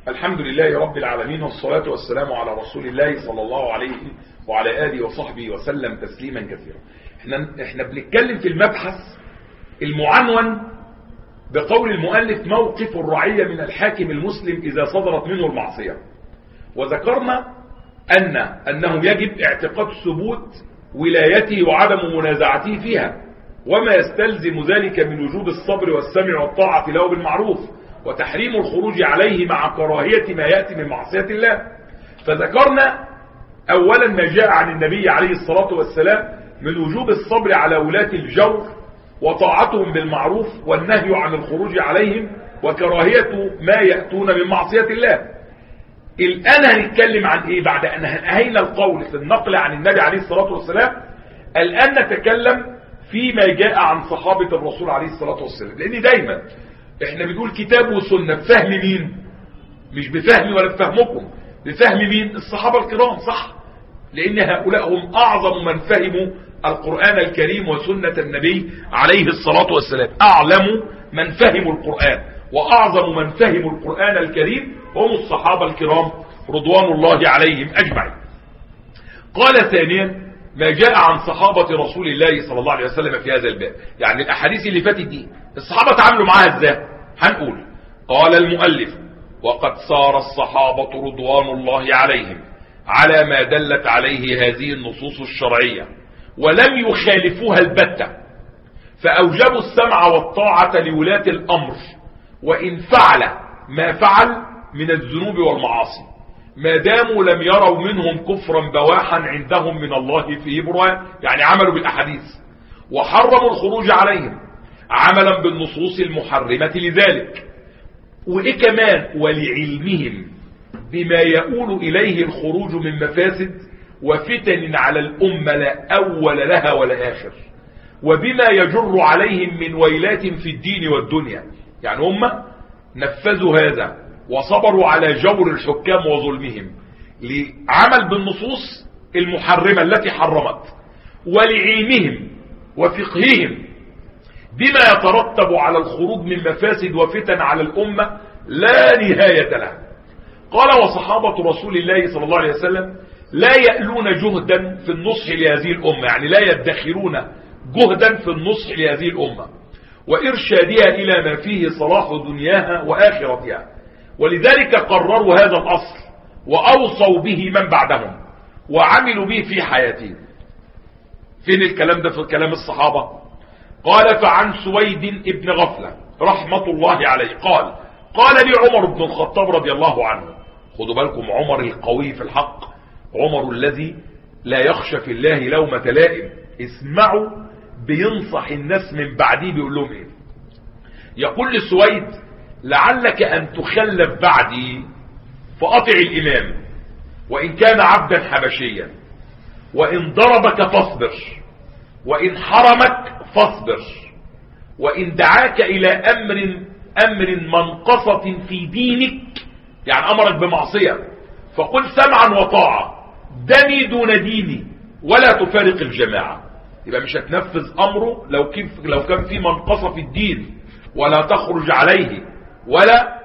الحمد لله رب العالمين، والصلاة والسلام على رسول الله صلى الله عليه وعلى آله وصحبه وسلم تسليما كثيرا. احنا بنتكلم في المبحث المعنون بقول المؤلف: موقف الرعية من الحاكم المسلم إذا صدرت منه المعصية. وذكرنا أنه يجب اعتقاد ثبوت ولايته وعدم منازعته فيها، وما يستلزم ذلك من وجوب الصبر والسمع والطاعة له بالمعروف، وتحريم الخروج عليه مع كراهية ما يأتي من معصية الله. فذكرنا أولا ما جاء عن النبي عليه الصلاة والسلام من وجوب الصبر على ولاة الجور وطاعتهم بالمعروف والنهي عن الخروج عليهم وكراهية ما يأتون من معصية الله. الآن هنتكلم عن إيه بعد أن أنهينا القول في النقل عن النبي عليه الصلاة والسلام؟ الآن نتكلم فيما جاء عن صحابة الرسول عليه الصلاة والسلام، لأن دايما احنا بنقول كتاب وسنة بفهم مين؟ مش بفهم ولا بفهمكم، بفهم مين؟ الصحابة الكرام، صح؟ لأن هؤلاء هم أعظم من فهموا القرآن الكريم وسنة النبي عليه الصلاة والسلام، أعلم من فهموا القرآن وأعظم من فهموا القرآن الكريم هم الصحابة الكرام رضوان الله عليهم أجمعين. قال ثانيا ما جاء عن صحابة رسول الله صلى الله عليه وسلم في هذا الباب، يعني الأحاديث اللي فاتت دي الصحابة تعاملوا معها ازاي؟ هنقول: قال المؤلف: وقد صار الصحابة رضوان الله عليهم على ما دلت عليه هذه النصوص الشرعية ولم يخالفوها البتة، فأوجبوا السمع والطاعة لولاة الأمر وإن فعل ما فعل من الذنوب والمعاصي، ما داموا لم يروا منهم كفرا بواحا عندهم من الله فيه برهان، يعني عملوا بالأحاديث، وحرموا الخروج عليهم عملا بالنصوص المحرمة لذلك. وإيه كمان؟ ولعلمهم بما يؤول إليه الخروج من مفاسد وفتن على الأمة لا أول لها ولا آخر، وبما يجر عليهم من ويلات في الدين والدنيا. يعني هم نفذوا هذا وصبروا على جور الحكام وظلمهم لعمل بالنصوص المحرمة التي حرمت، ولعلمهم وفقههم بما يترتب على الخروج من مفاسد وفتن على الأمة لا نهاية لها. قال: وصحابة رسول الله صلى الله عليه وسلم لا يألون جهدا في النصح لهذه الأمة، يعني لا يدخرون جهدا في النصح لهذه الأمة وإرشادها إلى ما فيه صلاح دنياها وآخرتها، ولذلك قرروا هذا الأصل وأوصوا به من بعدهم وعملوا به في حياتهم. فين الكلام ده في كلام الصحابة؟ قال: فعن سويد ابن غفلة رحمة الله عليه قال لي عمر بن الخطاب رضي الله عنه. خدوا بالكم، عمر القوي في الحق، عمر الذي لا يخشى في الله لومة لائم. اسمعوا بينصح الناس من بعديه بيقول لهم ايه. يقول لسويد: لعلك ان تخلف بعدي فأطع الامام وان كان عبدا حبشيا، وان ضربك فاصبر، وان حرمك فاصبر، وان دعاك الى امر منقصة في دينك، يعني امرك بمعصية، فقل سمعا وطاعة، دمي دون ديني ولا تفارق الجماعة. يبقى مش هتنفذ امره لو كان في منقصة في الدين، ولا تخرج عليه ولا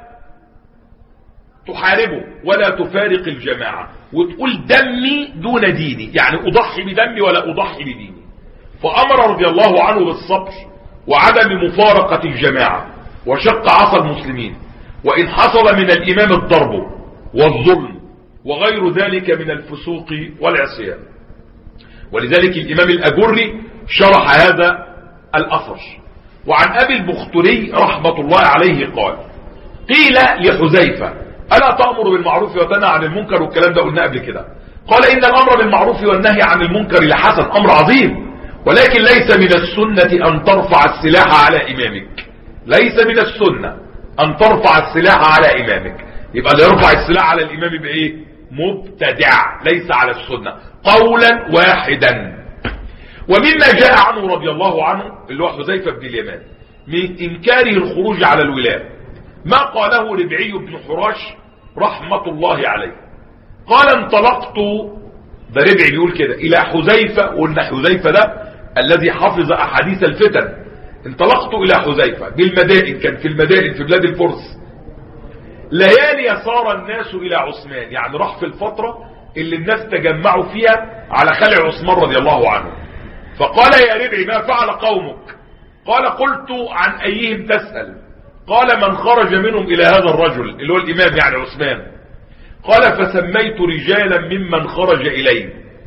تحاربه ولا تفارق الجماعة، وتقول دمي دون ديني، يعني اضحي بدمي ولا اضحي بديني. فامر رضي الله عنه بالصبر وعدم مفارقة الجماعة، وشق عصا المسلمين، وإن حصل من الإمام الضرب والظلم وغير ذلك من الفسوق والعصيان. ولذلك الإمام الأجري شرح هذا الأثر. وعن أبي البختري رحمة الله عليه قال: قيل لحذيفة: ألا تأمر بالمعروف وتنهى عن المنكر؟ والكلام ده قلنا قبل كده. قال: إن الأمر بالمعروف والنهي عن المنكر لحسن، أمر عظيم، ولكن ليس من السنة أن ترفع السلاح على إمامك. ليس من السنة أن ترفع السلاح على إمامك. يبقى اللي يرفع السلاح على الإمام يبقى إيه؟ مبتدع، ليس على السنة، قولا واحدا. ومما جاء عنه رضي الله عنه اللي هو حذيفة بن اليمان من إنكاره الخروج على الولاة ما قاله ربعي بن حراش رحمة الله عليه. قال: انطلقت، ده ربعي بيقول كده، إلى حذيفة، قلنا حذيفة ده الذي حفظ أحاديث الفتن. انطلقت إلى حذيفة بالمدائن، كان في المدائن في بلاد الفرس، ليالي صار الناس الى عثمان، يعني راح في الفترة اللي الناس تجمعوا فيها على خلع عثمان رضي الله عنه. فقال يا ربعي ما فعل قومك؟ قال قلت عن ايهم تسأل؟ قال من خرج منهم الى هذا الرجل اللي هو الامام يعني عثمان. قال فسميت رجالا ممن خرج اليه.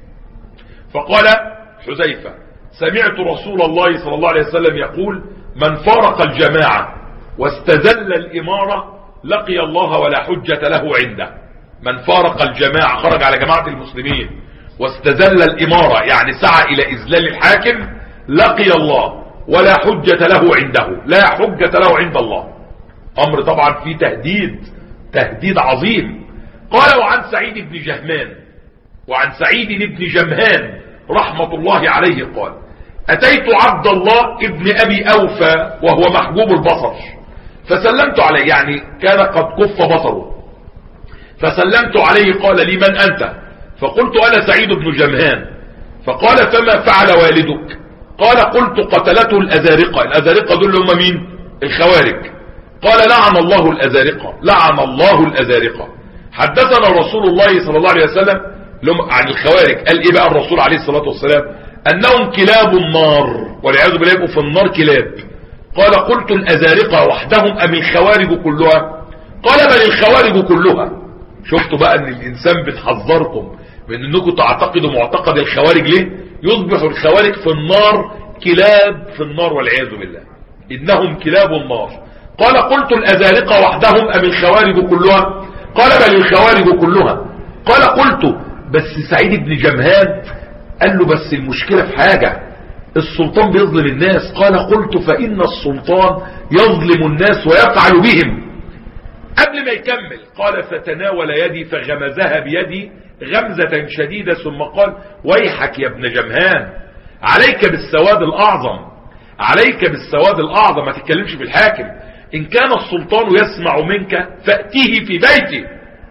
فقال حذيفة سمعت رسول الله صلى الله عليه وسلم يقول من فارق الجماعة واستذل الامارة لقي الله ولا حجة له عنده. من فارق الجماعة خرج على جماعة المسلمين واستذل الامارة يعني سعى الى اذلال الحاكم لقي الله ولا حجة له عنده، لا حجة له عند الله. امر طبعا فيه تهديد عظيم. قال وعن سعيد بن جهمان وعن سعيد بن جمهان رحمة الله عليه قال اتيت عبد الله ابن ابي اوفى وهو محجوب البصر فسلمت عليه، يعني كان قد كف بصره، فسلمت عليه قال لي من انت؟ فقلت انا سعيد بن جمهان. فقال فما فعل والدك؟ قال قلت قتلته الازارقة. الازارقة دول هم مين؟ الخوارج. قال لعن الله الازارقة، لعن الله الازارقة. حدثنا رسول الله صلى الله عليه وسلم عن الخوارج، قال ايه بقى الرسول عليه الصلاة والسلام؟ انهم كلاب النار والعياذ بالله، يبقوا في النار كلاب. قال قلت الازارقة وحدهم ام الخوارج كلها؟ قال بل الخوارج كلها. شفتوا بقى ان الانسان بتحذركم من انكم تعتقدوا معتقد الخوارج ليه؟ يصبح الخوارج في النار كلاب في النار والعياذ بالله، انهم كلاب النار. قال قلت الازارقة وحدهم ام الخوارج كلها؟ قال بل الخوارج كلها. قال قلت بس سعيد بن جمهان قال له بس المشكلة في حاجة، السلطان بيظلم الناس. قال قلت فإن السلطان يظلم الناس ويفعل بهم. قبل ما يكمل قال فتناول يدي فغمزها بيدي غمزة شديدة ثم قال ويحك يا ابن جمهان، عليك بالسواد الأعظم، عليك بالسواد الأعظم، ما تتكلمش في الحاكم. إن كان السلطان يسمع منك فأتيه في بيته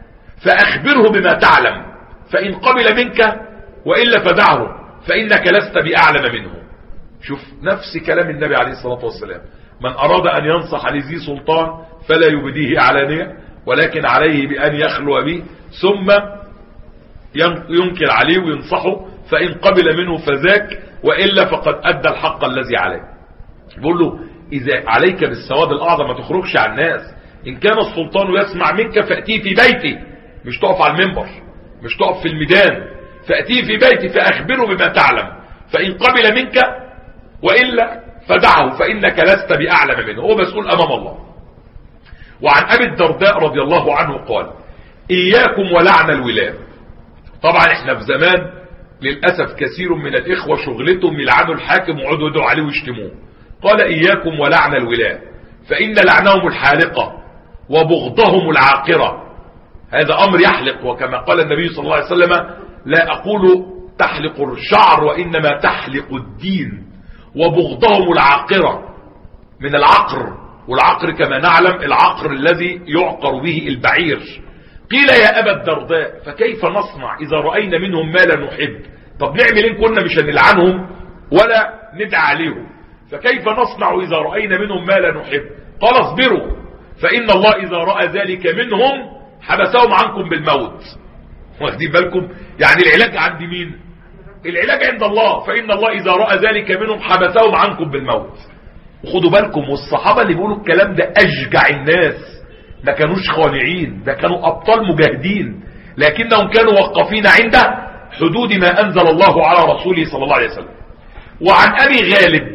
فأخبره بما تعلم، فإن قبل منك وإلا فدعه فإنك لست بأعلم منه. شوف نفس كلام النبي عليه الصلاة والسلام، من أراد أن ينصح لذي سلطان فلا يبديه علانية ولكن عليه بأن يخلو به ثم ينكر عليه وينصحه، فإن قبل منه فذاك وإلا فقد أدى الحق الذي عليه. بقول له إذا عليك بالسواد الأعظم ما تخرجش على الناس. إن كان السلطان يسمع منك فأتيه في بيتي، مش تقف على المنبر، مش تقف في الميدان، فأتيه في بيتي فأخبره بما تعلم، فإن قبل منك وإلا فدعه فإنك لست بأعلم منه، هو مسؤول أمام الله. وعن أبي الدرداء رضي الله عنه قال إياكم ولعن الولاة. طبعا احنا في زمان للأسف كثير من الإخوة شغلتهم يلعنوا الحاكم ويقعدوا يدعوا عليه ويشتموه. قال إياكم ولعن الولاة فإن لعنهم الحالقة وبغضهم العاقرة. هذا أمر يحلق، وكما قال النبي صلى الله عليه وسلم لا أقول تحلق الشعر وإنما تحلق الدين. وبغضهم العاقرة من العقر، والعقر كما نعلم العقر الذي يعقر به البعير. قيل يا أبا الدرداء فكيف نصنع إذا رأينا منهم ما لا نحب؟ طب نعمل إن كنا مش هنلعنهم ولا ندعى عليهم، فكيف نصنع إذا رأينا منهم ما لا نحب؟ قال اصبروا فإن الله إذا رأى ذلك منهم حبسهم عنكم بالموت. واخدين بالكم؟ يعني العلاج عند مين؟ العلاج عند الله، فإن الله إذا رأى ذلك منهم حبسهم عنكم بالموت. وخدوا بالكم، والصحابة اللي بيقولوا الكلام ده أشجع الناس، ما كانوش خانعين، ده كانوا أبطال مجاهدين، لكنهم كانوا وقفين عند حدود ما أنزل الله على رسوله صلى الله عليه وسلم. وعن أبي غالب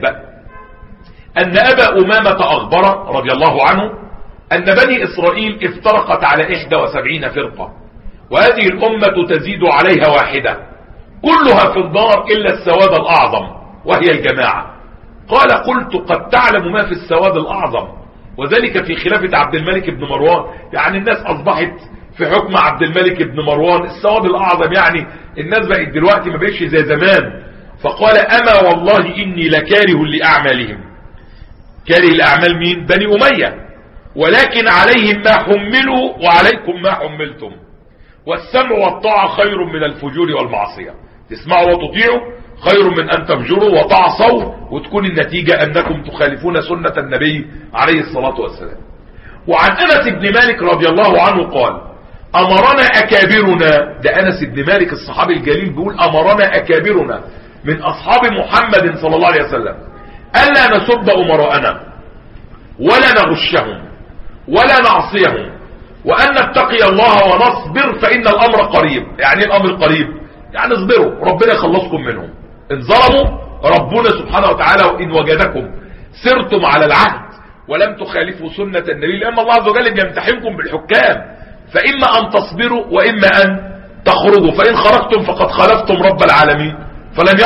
أن أبا أمامة أخبر رضي الله عنه أن بني إسرائيل افترقت على 71 فرقة، وهذه الأمة تزيد عليها واحدة كلها في النار إلا السواد الأعظم وهي الجماعة. قال قلت قد تعلم ما في السواد الأعظم، وذلك في خلافة عبد الملك بن مروان، يعني الناس أصبحت في حكم عبد الملك بن مروان السواد الأعظم، يعني الناس بقت دلوقتي ما بقتش زي زمان. فقال أما والله إني لكاره لأعمالهم. كاره الأعمال مين؟ بني أمية، ولكن عليهم ما حملوا وعليكم ما حملتم، والسمع والطاعة خير من الفجور والمعصية. تسمعوا وتطيعوا خير من أن تفجروا وتعصوا وتكون النتيجة أنكم تخالفون سنة النبي عليه الصلاة والسلام. وعن أنس بن مالك رضي الله عنه قال أمرنا أكابرنا، ده أنس بن مالك الصحابي الجليل بيقول أمرنا أكابرنا من أصحاب محمد صلى الله عليه وسلم ألا نسب أمراءنا ولا نغشهم ولا نعصيهم وأن نتقي الله ونصبر فإن الأمر قريب. يعني الأمر قريب يعني اصبروا ربنا يخلصكم منهم، إن ظلموا ربنا سبحانه وتعالى وإن وجدكم سرتم على العهد ولم تخالفوا سنة النبي، لأن الله عز وجل بيمتحنكم بالحكام، فإما أن تصبروا وإما أن تخرجوا، فإن خرجتم فقد خالفتم رب العالمين فلن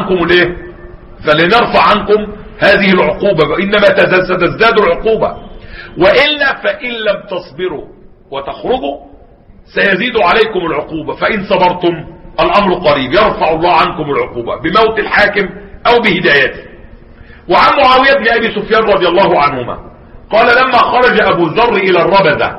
يرفع عنكم هذه العقوبة، وإنما ستزداد العقوبة، وإلا فإن لم تصبروا وتخرجوا سيزيد عليكم العقوبة، فإن صبرتم الأمر قريب يرفع الله عنكم العقوبة بموت الحاكم أو بهدايته. وعن معاوية بن أبي سفيان رضي الله عنهما قال لما خرج أبو ذر إلى الربذة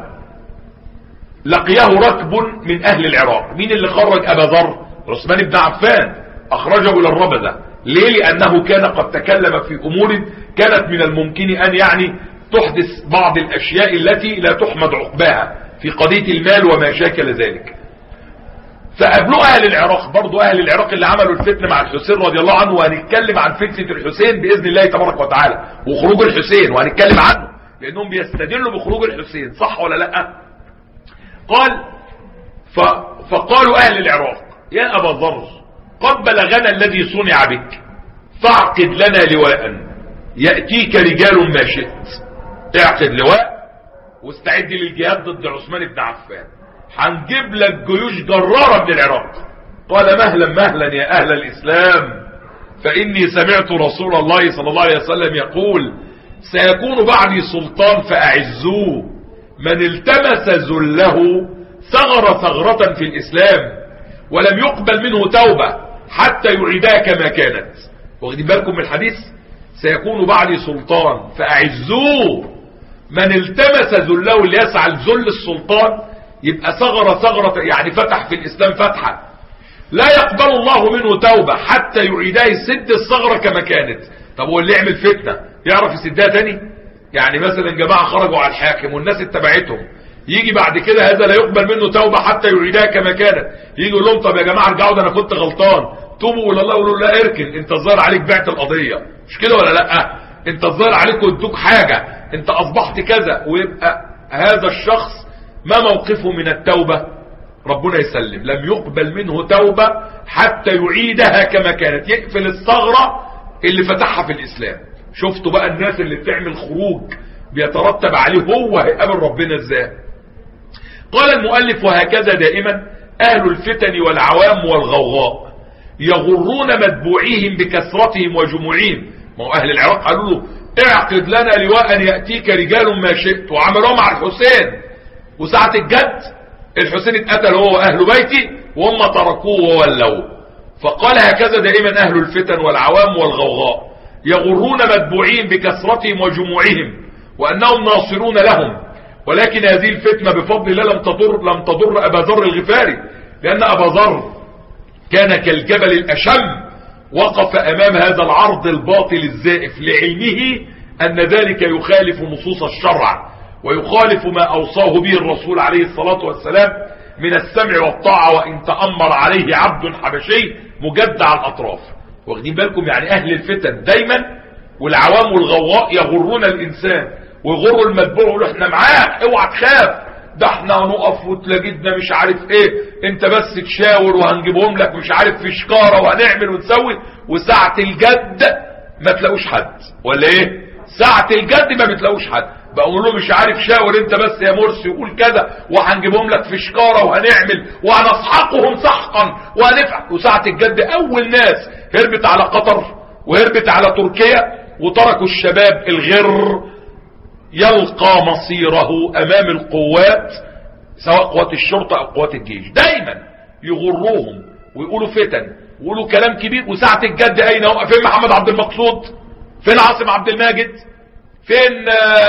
لقيه ركب من أهل العراق. مين اللي خرج أبا ذر؟ عثمان بن عفان أخرجه إلى الربذة. ليه؟ لأنه كان قد تكلم في أمور كانت من الممكن أن يعني تحدث بعض الأشياء التي لا تحمد عقباها في قضية المال وما شاكل ذلك. فقابلوا أهل العراق، برضو أهل العراق اللي عملوا الفتنة مع الحسين رضي الله عنه، وهنتكلم عن فتنة الحسين بإذن الله تبارك وتعالى وخروج الحسين وهنتكلم عنه، لأنهم بيستدلوا بخروج الحسين، صح ولا لا؟ قال فقالوا أهل العراق يا أبا ذر قد بلغنا الذي صنع بك فاعقد لنا لواء يأتيك رجال ما شئت. اعقد لواء واستعد للجهاد ضد عثمان بن عفان، هنجيب لك جيوش جرارة من العراق. قال مهلا مهلا يا أهل الإسلام، فإني سمعت رسول الله صلى الله عليه وسلم يقول سيكون بعدي سلطان فأعزوه، من التمس ذله ثغر ثغرة في الإسلام ولم يقبل منه توبة حتى يعيدها كما كانت. واخدين بالكم من الحديث؟ سيكون بعدي سلطان فأعزوه، من التمس ذله اللي يسعى لذل السلطان يبقى ثغرة يعني فتح في الإسلام فتحة لا يقبل الله منه توبة حتى يعيدها، يسد الثغرة كما كانت. طب هو اللي يعمل فتنة يعرف يسدها تاني؟ يعني مثلا جماعة خرجوا على الحاكم والناس اتبعتهم، يجي بعد كده هذا لا يقبل منه توبة حتى يعيدها كما كانت، يجي يقول لهم طب يا جماعة ارجعوا ده انا كنت غلطان توبوا الى الله، يقولوا لا اركن انت الظاهر عليك بعت القضية، مش كده ولا لا؟ انت الظاهر عليك ودوك حاجة، انت اصبحت كذا، ويبقى هذا الشخص ما موقفه من التوبة؟ ربنا يسلم، لم يقبل منه توبة حتى يعيدها كما كانت، يقفل الثغرة اللي فتحها في الإسلام. شفتوا بقى الناس اللي بتعمل خروج بيترتب عليه هو هيقابل ربنا ازاي؟ قال المؤلف وهكذا دائما أهل الفتن والعوام والغوغاء يغرون متبوعيهم بكثرتهم وجموعهم. ما هو أهل العراق قالوا له اعقد لنا لواء يأتيك رجال ما شئت، وعملوه مع الحسين، وساعة الجد الحسين اتقتل هو وأهل بيتي وهم تركوه وولوا. فقال هكذا دائما أهل الفتن والعوام والغوغاء يغرون متبوعين بكثرتهم وجموعهم وأنهم ناصرون لهم، ولكن هذه الفتنة بفضل الله لم تضر أبا ذر الغفاري، لأن أبا ذر كان كالجبل الأشم، وقف أمام هذا العرض الباطل الزائف لعلمه أن ذلك يخالف نصوص الشرع ويخالف ما أوصاه به الرسول عليه الصلاة والسلام من السمع والطاعة، وإن تأمر عليه عبد حبشي مجدع الأطراف. واخدين بالكم؟ يعني أهل الفتن دايما والعوام والغواء يغرون الإنسان ويغروا المتبوع ويقولوا احنا معاك اوعى تخاف، ده احنا هنقف وتلاقينا مش عارف ايه، انت بس تشاور وهنجيبهم لك مش عارف في شكارة وهنعمل ونسوي، وساعة الجد ما تلاقوش حد، ولا ايه؟ ساعة الجد ما بتلاقوش حد، بقول له مش عارف شاور انت بس يا مرسي وقول كذا وهنجيبهم لك في شكارة وهنعمل وهنسحقهم سحقا وهنفعل. وساعة الجد اول ناس هربت على قطر وهربت على تركيا وتركوا الشباب الغر يلقى مصيره امام القوات سواء قوات الشرطة او قوات الجيش. دايما يغروهم ويقولوا فتن ويقولوا كلام كبير، وساعة الجد اين هو؟ فين محمد عبد المقصود؟ فين عاصم عبد الماجد؟ فين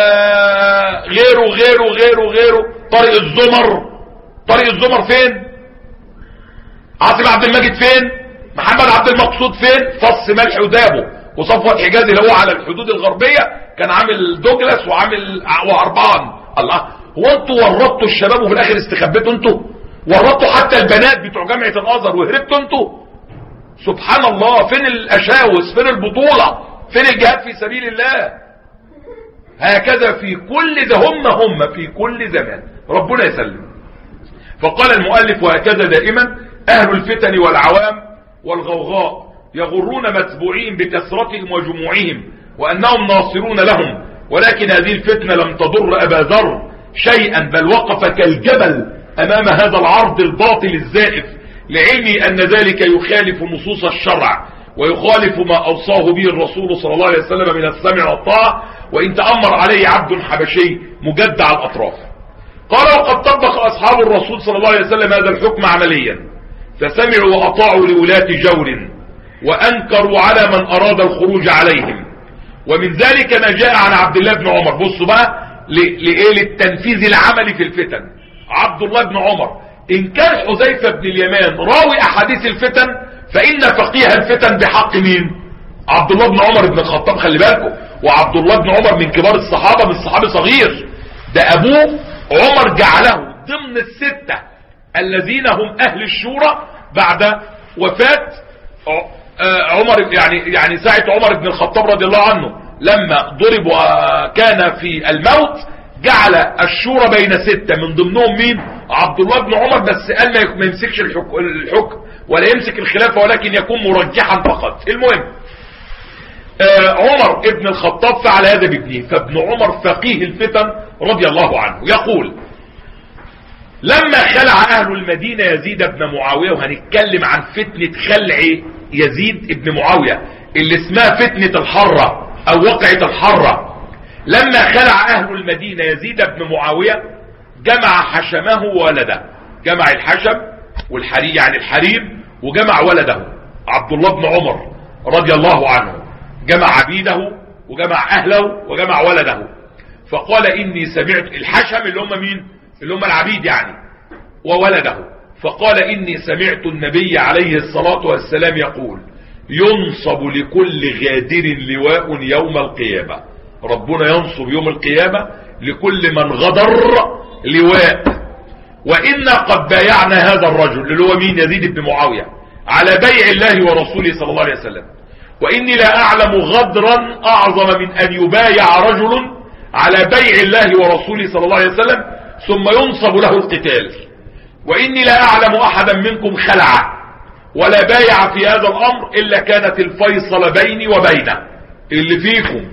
غيره طارق الزمر فين؟ عاصم عبد الماجد فين؟ محمد عبد المقصود فين؟ فص ملح ودابه وصفوة حجازي اللي هو على الحدود الغربية كان عامل دوجلاس وعامل وهربان الله، هو انتوا ورطتوا الشباب وفي الاخر استخبيتوا انتوا؟ ورطتوا حتى البنات بتوع جامعة الازهر وهربتوا انتوا؟ سبحان الله. فين الاشاوس؟ فين البطولة؟ فين الجهاد في سبيل الله؟ هكذا في كل هم في كل زمان. ربنا يسلم. فقال المؤلف: وهكذا دائما اهل الفتن والعوام والغوغاء يغرون متبوعين بكثرتهم وجموعهم وانهم ناصرون لهم، ولكن هذه الفتنة لم تضر ابا ذر شيئا، بل وقف كالجبل امام هذا العرض الباطل الزائف، لعلمي ان ذلك يخالف نصوص الشرع ويخالف ما اوصاه به الرسول صلى الله عليه وسلم من السمع والطاعة، وان تأمر عليه عبد حبشي مجدع الاطراف. قال: وقد طبق اصحاب الرسول صلى الله عليه وسلم هذا الحكم عمليا، فسمعوا واطاعوا لولاة جور وانكروا على من اراد الخروج عليهم. ومن ذلك ما جاء عن عبد الله بن عمر. بصوا بقى للتنفيذ العملي في الفتن. عبد الله بن عمر، ان كان حذيفة بن اليمان راوي احاديث الفتن، فان فقيه الفتن بحق مين؟ عبد الله بن عمر بن الخطاب. خلي بالكم، وعبد الله بن عمر من كبار الصحابة، من الصحابي صغير، ده ابوه عمر جعله ضمن الستة الذين هم اهل الشورى بعد وفاة عمر، يعني ساعة عمر بن الخطاب رضي الله عنه لما ضرب وكان في الموت، جعل الشورى بين ستة، من ضمنهم مين؟ عبد الله بن عمر. بس قال ما يمسكش الحكم ولا يمسك الخلافة، ولكن يكون مرجحا فقط. المهم عمر ابن الخطاب فعل هذا بابنه، فابن عمر فقيه الفتن رضي الله عنه يقول: لما خلع اهل المدينة يزيد بن معاوية، وهنتكلم عن فتنة خلع يزيد بن معاوية اللي اسمها فتنة الحرة او وقعة الحرة. لما خلع اهل المدينة يزيد بن معاوية جمع حشمه وولده، جمع الحشم والحرير يعني الحرير، وجمع ولده عبد الله بن عمر رضي الله عنه، جمع عبيده وجمع اهله وجمع ولده. فقال: اني سمعت الحشم اللي هم مين؟ اللي هم العبيد يعني، وولده. فقال: اني سمعت النبي عليه الصلاة والسلام يقول: ينصب لكل غادر لواء يوم القيامة. ربنا ينصب يوم القيامة لكل من غدر لواء. وإنا قد بايعنا هذا الرجل اللي هو مين؟ يزيد بن معاوية، على بيع الله ورسوله صلى الله عليه وسلم. وإني لا أعلم غدرا أعظم من أن يبايع رجل على بيع الله ورسوله صلى الله عليه وسلم ثم ينصب له القتال. وإني لا أعلم أحدا منكم خلع ولا بايع في هذا الأمر إلا كانت الفيصل بيني وبينه. اللي فيكم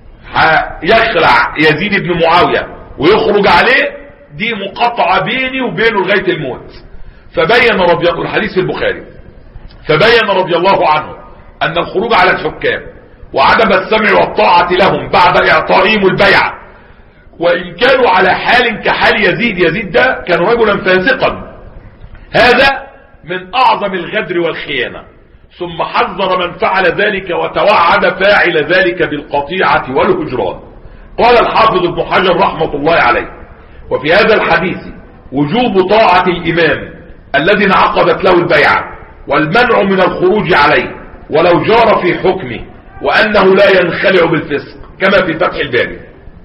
يخلع يزيد بن معاوية ويخرج عليه، دي مقاطعة بيني وبينه لغاية الموت. فبين رضي الله، الحديث البخاري، فبين رضي الله عنه أن الخروج على الحكام وعدم السمع والطاعة لهم بعد إعطائهم البيعة، وإن كانوا على حال كحال يزيد ده كان رجلا فاسقا، هذا من أعظم الغدر والخيانة. ثم حذر من فعل ذلك وتوعد فاعل ذلك بالقطيعة والهجران. قال الحافظ ابن حجر رحمة الله عليه: وفي هذا الحديث وجوب طاعة الإمام الذي انعقدت له البيعة، والمنع من الخروج عليه ولو جار في حكمه، وأنه لا ينخلع بالفسق كما في فتح الباري.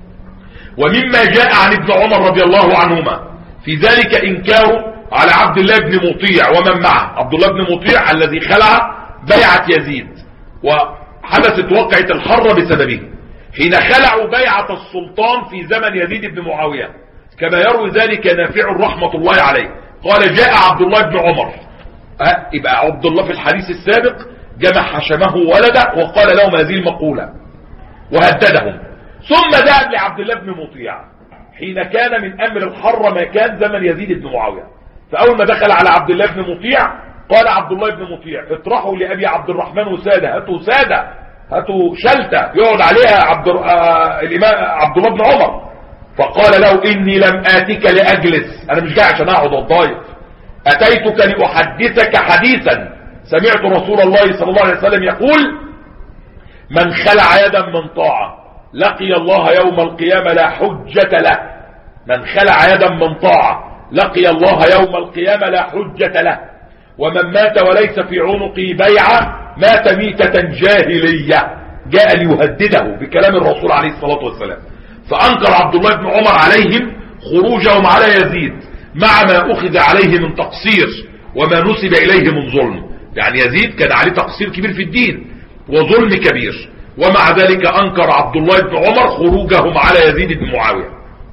ومما جاء عن ابن عمر رضي الله عنهما في ذلك إنكاره على عبد الله بن مطيع ومن معه. عبد الله بن مطيع الذي خلع بيعة يزيد، وحدثت وقعة الحرة بسببه، حين خلعوا بيعة السلطان في زمن يزيد بن معاوية، كما يروي ذلك نافع رحمة الله عليه. قال: جاء عبد الله بن عمر، يبقى عبد الله في الحديث السابق جمع حشمه ولده وقال لهم هذه المقولة وهددهم، ثم ذهب لعبد الله بن مطيع حين كان من أمر الحرة ما كان زمن يزيد بن معاوية. فأول ما دخل على عبد الله بن مطيع قال عبد الله بن مطيع: اطرحوا لأبي عبد الرحمن وسادة، هاتوا سادة، هاتوا شلتة يقعد عليها الإمام عبد الله بن عمر. فقال له: إني لم آتك لأجلس، أنا مش جاي عشان أقعد والضايف، أتيتك لأحدثك حديثا سمعت رسول الله صلى الله عليه وسلم يقول: من خلع يدا من طاعة لقي الله يوم القيامة لا حجة له. من خلع يدا من طاعة لقي الله يوم القيامة لا حجة له. ومن مات وليس في عنقه بيعة مات ميتة جاهلية. جاء ليهدده بكلام الرسول عليه الصلاة والسلام. فأنكر عبد الله بن عمر عليهم خروجهم على يزيد مع ما أخذ عليه من تقصير وما نسب إليه من ظلم. يعني يزيد كان عليه تقصير كبير في الدين وظلم كبير، ومع ذلك أنكر عبد الله بن عمر خروجهم على يزيد بن معاوية.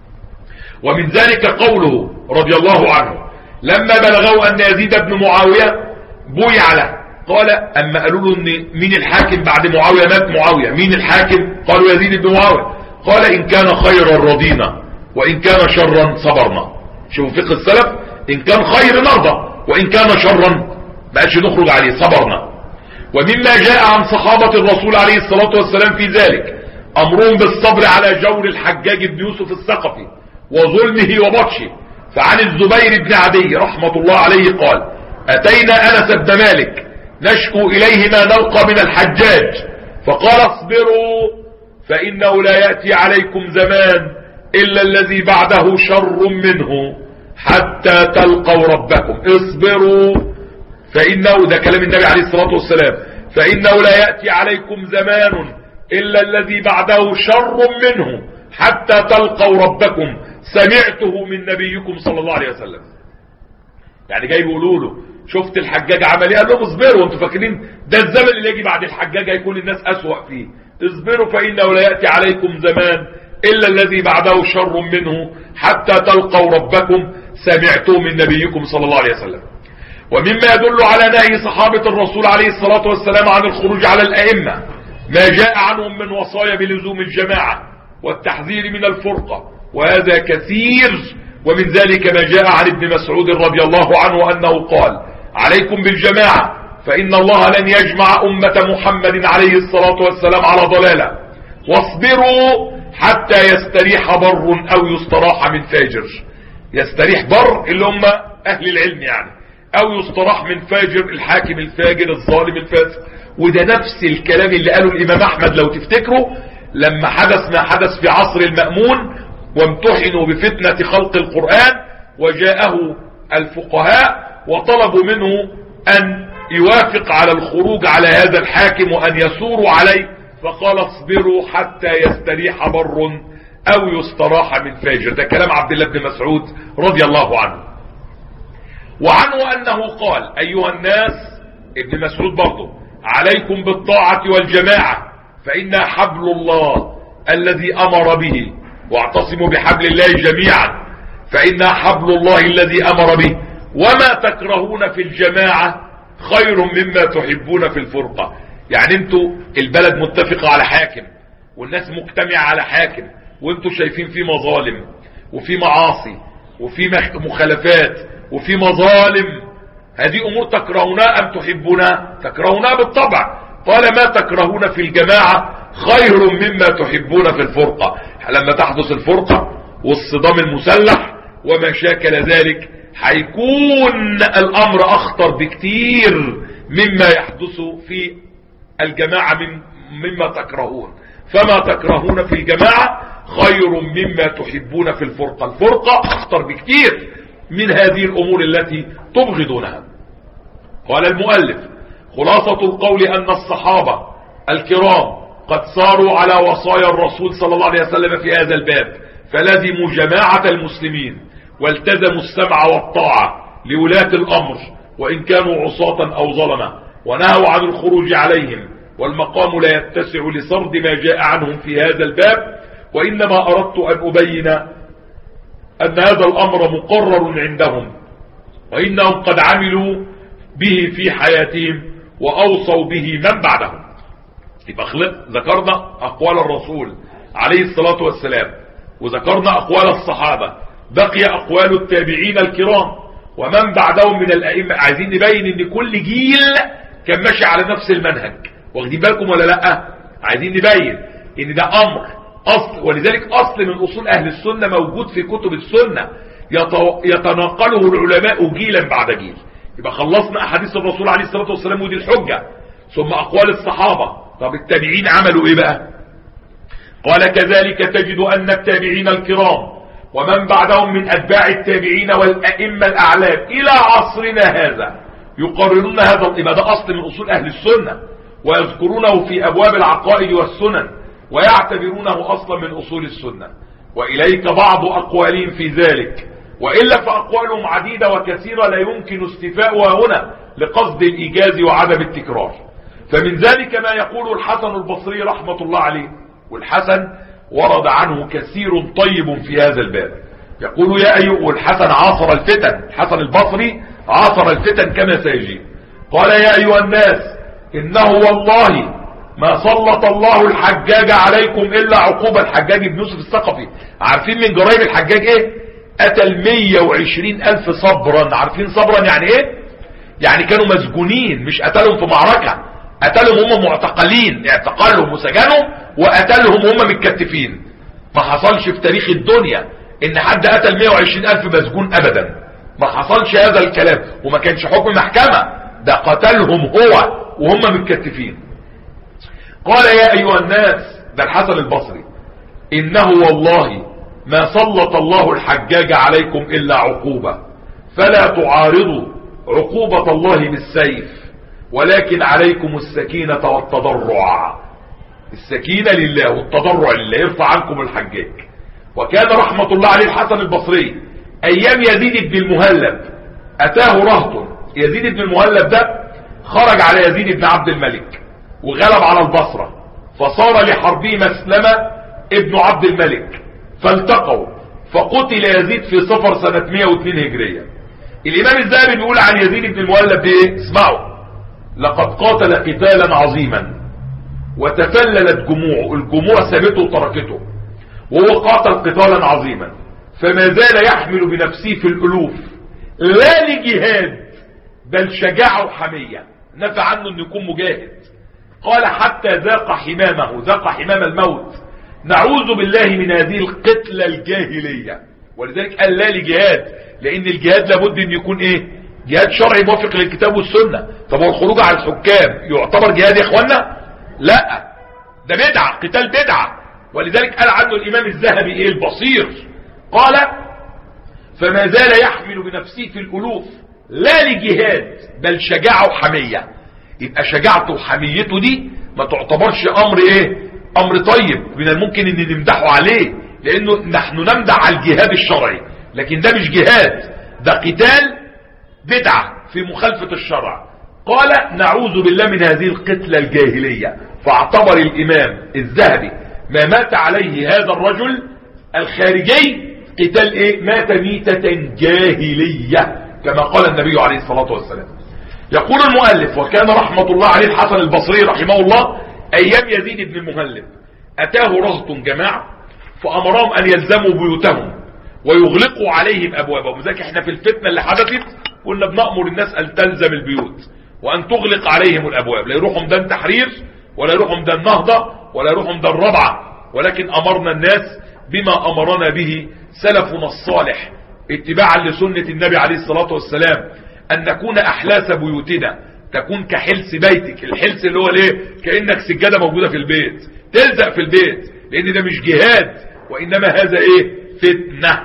ومن ذلك قوله رضي الله عنه لما بلغوا أن يزيد بن معاوية بويع له، قال أما قالوا له إن مين الحاكم بعد معاوية؟ مات معاوية، مين الحاكم؟ قالوا يزيد بن معاوية. قال إن كان خيرا رضينا وإن كان شرا صبرنا. شوفوا فقه السلف، إن كان خير نرضى وإن كان شرا بقاش نخرج عليه، صبرنا. ومما جاء عن صحابة الرسول عليه الصلاة والسلام في ذلك أمرهم بالصبر على جور الحجاج بن يوسف الثقفي وظلمه وبطشه. فعن الزبير بن عدي رحمة الله عليه قال أتينا أنس بن مالك نشكو إليه ما نلقى من الحجاج فقال اصبروا فإنه لا يأتي عليكم زمان إلا الذي بعده شر منه حتى تلقوا ربكم. اصبروا فإنه، ده كلام النبي عليه الصلاة والسلام، فإنه لا يأتي عليكم زمان إلا الذي بعده شر منه حتى تلقوا ربكم سمعته من نبيكم صلى الله عليه وسلم. يعني جاي بيقولوا له شفت الحجاج عمل ايه؟ قال لهم اصبروا، وانتوا فاكرين ده الزمن اللي يجي بعد الحجاج هيكون الناس أسوأ فيه. اصبروا فإنه لا يأتي عليكم زمان إلا الذي بعده شر منه حتى تلقوا ربكم سمعته من نبيكم صلى الله عليه وسلم. ومما يدل على نهي صحابة الرسول عليه الصلاة والسلام عن الخروج على الأئمة ما جاء عنهم من وصايا بلزوم الجماعة والتحذير من الفرقة، وهذا كثير. ومن ذلك ما جاء عن ابن مسعود رضي الله عنه أنه قال عليكم بالجماعة فإن الله لن يجمع أمة محمد عليه الصلاة والسلام على ضلالة، واصبروا حتى يستريح بر أو يستراح من فاجر. يستريح بر اللي هم أهل العلم يعني، أو يستراح من فاجر الحاكم الفاجر الظالم الفاسق. وده نفس الكلام اللي قاله الإمام أحمد لو تفتكروا لما حدث ما حدث في عصر المأمون وامتحنوا بفتنة خلق القرآن، وجاءه الفقهاء وطلبوا منه أن يوافق على الخروج على هذا الحاكم وأن يسوروا عليه، فقال اصبروا حتى يستريح بر أو يستراح من فاجر. ده كلام عبد الله بن مسعود رضي الله عنه. وعنه أنه قال أيها الناس، ابن مسعود برضه، عليكم بالطاعة والجماعة فإنها حبل الله الذي أمر به، واعتصموا بحبل الله جميعا فإنها حبل الله الذي أمر به، وما تكرهون في الجماعة خير مما تحبون في الفرقة. يعني انتوا البلد متفقة على حاكم والناس مجتمعة على حاكم، وانتوا شايفين في مظالم وفي معاصي وفي مخالفات وفي مظالم، هذه امور تكرهونها ام تحبونها؟ تكرهونها بالطبع. قال ما تكرهون في الجماعة خير مما تحبون في الفرقة. لما تحدث الفرقة والصدام المسلح وما شاكل ذلك هيكون الامر اخطر بكتير مما يحدث في الجماعة مما تكرهون. فما تكرهون في الجماعة خير مما تحبون في الفرقة. الفرقة اخطر بكتير من هذه الامور التي تبغضونها. قال المؤلف خلاصة القول ان الصحابة الكرام قد صاروا على وصايا الرسول صلى الله عليه وسلم في هذا الباب، فلزموا جماعة المسلمين والتزموا السمع والطاعة لولاة الامر وان كانوا عصاة او ظلمة، ونهوا عن الخروج عليهم. والمقام لا يتسع لسرد ما جاء عنهم في هذا الباب، وانما اردت ان ابين ان هذا الامر مقرر عندهم وانهم قد عملوا به في حياتهم واوصوا به من بعدهم. يبقى ذكرنا اقوال الرسول عليه الصلاة والسلام وذكرنا اقوال الصحابة، بقي اقوال التابعين الكرام ومن بعدهم من الائمة. عايزين نبين ان كل جيل كان ماشي على نفس المنهج، واخدين بالكم ولا لا؟ عايزين نبين ان ده امر اصل، ولذلك اصل من اصول اهل السنة موجود في كتب السنة يتناقله العلماء جيلا بعد جيل. يبقى خلصنا احاديث الرسول عليه الصلاة والسلام ودي الحجة، ثم اقوال الصحابة. طب التابعين عملوا ايه بقى؟ قال كذلك تجد ان التابعين الكرام ومن بعدهم من اتباع التابعين والائمة الاعلام الى عصرنا هذا يقررون هذا. يبقى ده اصل من اصول اهل السنة ويذكرونه في ابواب العقائد والسنن ويعتبرونه اصلا من اصول السنة. وإليك بعض أقوالهم في ذلك، وإلا فأقوالهم عديدة وكثيرة لا يمكن استيفاؤها هنا لقصد الإيجاز وعدم التكرار. فمن ذلك ما يقول الحسن البصري رحمة الله عليه، والحسن ورد عنه كثير طيب في هذا الباب. يقول يا أيها الحسن عاصر الفتن، الحسن البصري عاصر الفتن كما سيجيب. قال يا أيها الناس إنه والله ما سلط الله الحجاج عليكم إلا عقوبة. الحجاج بن يوسف الثقفي، عارفين من جرائم الحجاج ايه؟ قتل 120,000 صبرا. عارفين صبرا يعني ايه؟ يعني كانوا مسجونين، مش قتلهم في معركة، قتلهم هم معتقلين، اعتقلهم وسجنهم وقتلهم هم متكتفين. ما حصلش في تاريخ الدنيا ان حد قتل 120,000 مسجون ابدا، ما حصلش هذا الكلام، وما كانش حكم محكمة، ده قتلهم هو وهم متكتفين. قال يا ايها الناس، ده الحسن البصري، انه والله ما سلط الله الحجاج عليكم الا عقوبة، فلا تعارضوا عقوبة الله بالسيف، ولكن عليكم السكينة والتضرع. السكينة لله والتضرع لله، يرفع عنكم الحجاج. وكان رحمة الله عليه الحسن البصري ايام يزيد بن المهلب اتاه رهط. يزيد بن المهلب ده خرج على يزيد بن عبد الملك وغلب على البصرة، فصار لحربه مسلمة ابن عبد الملك، فالتقوا، فقتل يزيد في صفر سنة 102 هجرية. الامام الذهبي بيقول عن يزيد بن المهلب ايه؟ اسمعوا: لقد قاتل قتالا عظيما وتفللت جموعه، الجموع سابته وتركته، وهو قاتل قتالا عظيما، فما زال يحمل بنفسه في الالوف، لا لجهاد بل شجاعة وحمية، نفى عنه انه يكون مجاهد. قال حتى ذاق حمامه، ذاق حمام الموت. نعوذ بالله من هذه القتلة الجاهلية. ولذلك قال لا لجهاد، لان الجهاد لابد ان يكون ايه؟ جهاد شرعي موافق للكتاب والسنة. طب هو الخروج على الحكام يعتبر جهاد يا اخوانا؟ لا، ده بدعة، قتال بدعة. ولذلك قال عنه الامام الذهبي ايه؟ البصير. قال فما زال يحمل بنفسه في الالوف، لا لجهاد بل شجاعة وحمية. يبقى شجاعته وحميته دي ما تعتبرش امر ايه؟ امر طيب، من الممكن ان نمدحه عليه، لانه نحن نمدح على الجهاد الشرعي، لكن ده مش جهاد، ده قتال بدعة في مخالفة الشرع. قال نعوذ بالله من هذه القتلة الجاهلية. فاعتبر الامام الذهبي ما مات عليه هذا الرجل الخارجي قتال ايه؟ مات ميتة جاهلية كما قال النبي عليه الصلاة والسلام. يقول المؤلف: وكان رحمة الله عليه الحسن البصري رحمه الله ايام يزيد بن المهلب اتاه رهط جماعة فامرهم ان يلزموا بيوتهم ويغلقوا عليهم ابوابهم. ذلك احنا في الفتنة اللي حدثت كنا بنأمر الناس ان تلزم البيوت وان تغلق عليهم الابواب، لا يروحوا ميدان تحرير ولا يروحوا ميدان نهضة ولا يروحوا ميدان رابعة، ولكن امرنا الناس بما امرنا به سلفنا الصالح اتباعا لسنة النبي عليه الصلاة والسلام، ان نكون احلاس بيوتنا، تكون كحلس بيتك. الحلس اللي هو ليه؟ كأنك سجادة موجودة في البيت، تلزق في البيت، لان ده مش جهاد وانما هذا ايه؟ فتنة.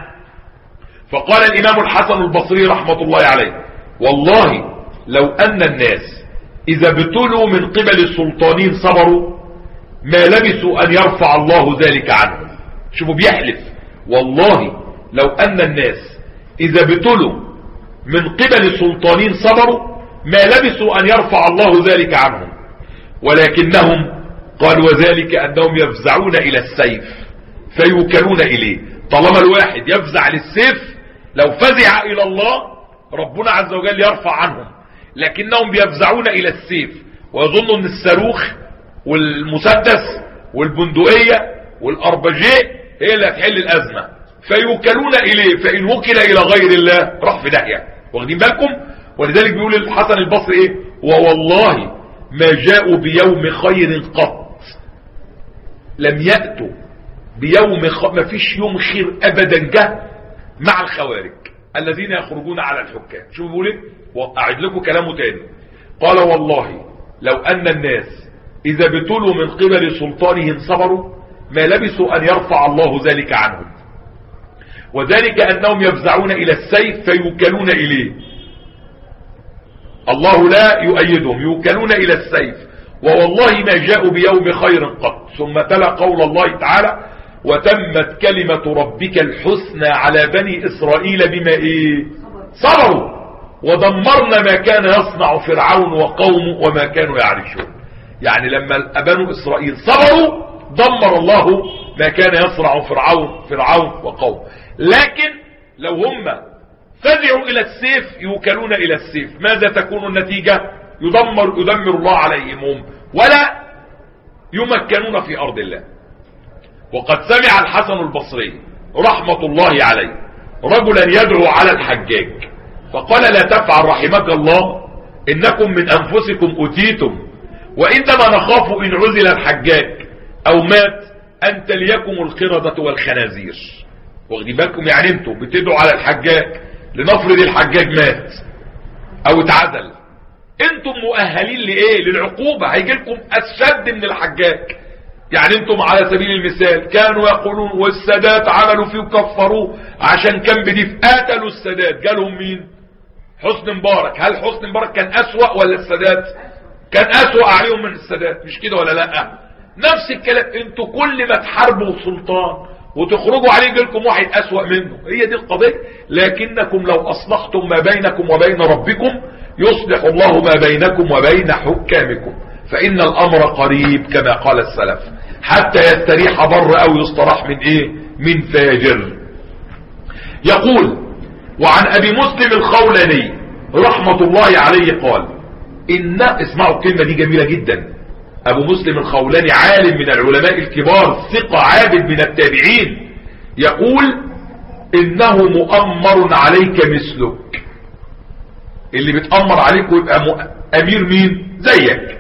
فقال الامام الحسن البصري رحمة الله عليه: والله لو ان الناس اذا ابتلوا من قبل السلطانين صبروا ما لبثوا ان يرفع الله ذلك عنهم. شوفوا بيحلف: والله لو ان الناس اذا ابتلوا من قبل السلطانين صبروا ما لبثوا ان يرفع الله ذلك عنهم، ولكنهم قال وذلك انهم يفزعون الى السيف فيوكلون اليه. طالما الواحد يفزع للسيف، لو فزع الى الله ربنا عز وجل يرفع عنهم، لكنهم بيفزعون الى السيف ويظنوا ان الصاروخ والمسدس والبندقية والاربجيه هي اللي هتحل الازمة، فيوكلون اليه، فان وكل الى غير الله راح في داهية. واخدين بالكم؟ ولذلك بيقول الحسن البصري ايه؟ ووالله ما جاءوا بيوم خير قط، لم يأتوا بيوم ما فيش يوم خير ابدا جه مع الخوارج الذين يخرجون على الحكام. شوفوا بيقول ايه؟ واعد لكم كلامه تاني. قال والله لو ان الناس اذا ابتلوا من قبل سلطانهم صبروا ما لبثوا ان يرفع الله ذلك عنهم، وذلك انهم يفزعون الى السيف فيوكلون اليه. الله لا يؤيدهم، يوكلون الى السيف. ووالله ما جاءوا بيوم خير قط. ثم تلا قول الله تعالى: وتمت كلمة ربك الحسنى على بني إسرائيل بما إيه؟ صبروا ودمرنا ما كان يصنع فرعون وقومه وما كانوا يعرشون. يعني لما بنو إسرائيل صبروا دمر الله ما كان يصنع فرعون وقومه. لكن لو هم فزعوا إلى السيف يوكلون إلى السيف، ماذا تكون النتيجة؟ يدمر الله عليهم ولا يمكنون في أرض الله. وقد سمع الحسن البصري رحمة الله عليه رجلا يدعو على الحجاج فقال لا تفعل رحمك الله، إنكم من أنفسكم أتيتم، وإنما نخاف إن عزل الحجاج أو مات أن تليكم القردة والخنازير. واخدين بالكم؟ يعني انتم بتدعوا على الحجاج، لنفرض الحجاج مات أو اتعزل، انتم مؤهلين لإيه؟ للعقوبة، هيجي لكم أشد من الحجاج. يعني انتم على سبيل المثال كانوا يقولون والسادات عملوا فيه وكفروه عشان كان بديف، قتلوا السادات، جالهم مين؟ حسني مبارك. هل حسني مبارك كان أسوأ ولا السادات؟ كان أسوأ عليهم من السادات، مش كده ولا لا؟ نفس الكلام، انتوا كل ما تحاربوا سلطان وتخرجوا عليه يجيلكم واحد أسوأ منه، هي دي القضية. لكنكم لو أصلحتم ما بينكم وبين ربكم يصلح الله ما بينكم وبين حكامكم، فإن الأمر قريب كما قال السلف، حتى يستريح بر أو يستراح من إيه؟ من فاجر. يقول وعن أبي مسلم الخولاني رحمة الله عليه قال اسمعوا الكلمة دي جميلة جدا. أبو مسلم الخولاني عالم من العلماء الكبار، ثقة عابد من التابعين، يقول إنه مؤمر عليك مثلك. اللي بتأمر عليك ويبقى أمير مين؟ زيك.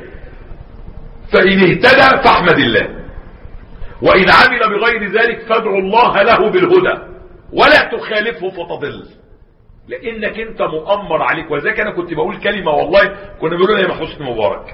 فإن اهتدى فاحمد الله، وإن عمل بغير ذلك فادعوا الله له بالهدى ولا تخالفه فتضل، لأنك انت مؤمر عليك. وذلك أنا كنت بقول كلمة والله كنا بيقولوا لي يا حسني مبارك،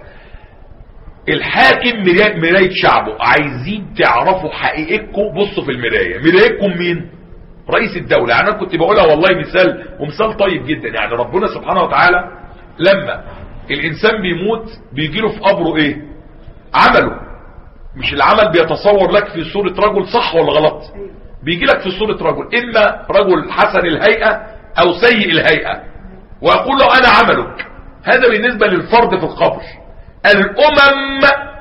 الحاكم مراية شعبه، عايزين تعرفوا حقيقتكم بصوا في المراية. مرايتكم مين؟ رئيس الدولة. يعني أنا كنت بقولها والله مثال ومثال طيب جدا. يعني ربنا سبحانه وتعالى لما الإنسان بيموت بيجيله في قبره إيه؟ عمله. مش العمل بيتصور لك في صورة رجل، صح ولا غلط؟ بيجي لك في صورة رجل، إما رجل حسن الهيئة أو سيء الهيئة، ويقول له أنا عملك. هذا بالنسبة للفرد في القبر. الأمم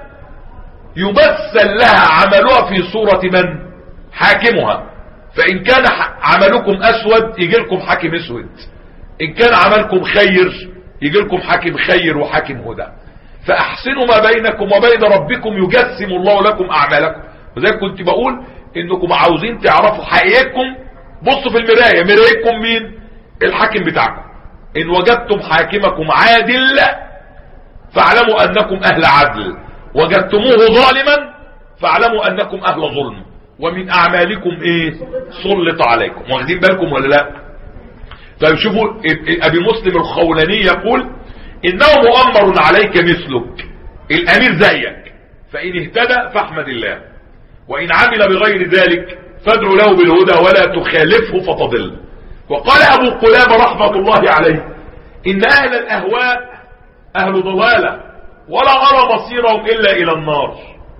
يمثل لها عملها في صورة من؟ حاكمها. فإن كان عملكم أسود يجي لكم حاكم أسود، إن كان عملكم خير يجي لكم حاكم خير وحاكم هدى. فأحسنوا ما بينكم وبين ربكم يجسم الله لكم أعمالكم. وذلك كنت بقول إنكم عاوزين تعرفوا حقيقتكم بصوا في المراية. مرايتكم مين؟ الحاكم بتاعكم. إن وجدتم حاكمكم عادل فاعلموا أنكم أهل عدل، وجدتموه ظالما فاعلموا أنكم أهل ظلم، ومن أعمالكم إيه؟ سلط عليكم. واخدين بالكم ولا لا؟ طيب شوفوا أبي مسلم الخولاني يقول إنه مؤمر عليك مثلك، الأمير زيك، فإن اهتدى فاحمد الله، وإن عمل بغير ذلك فادعوا له بالهدى ولا تخالفه فتضل. وقال أبو قلابة رحمة الله عليه إن أهل الأهواء أهل ضلالة ولا أرى مصيرهم إلا إلى النار،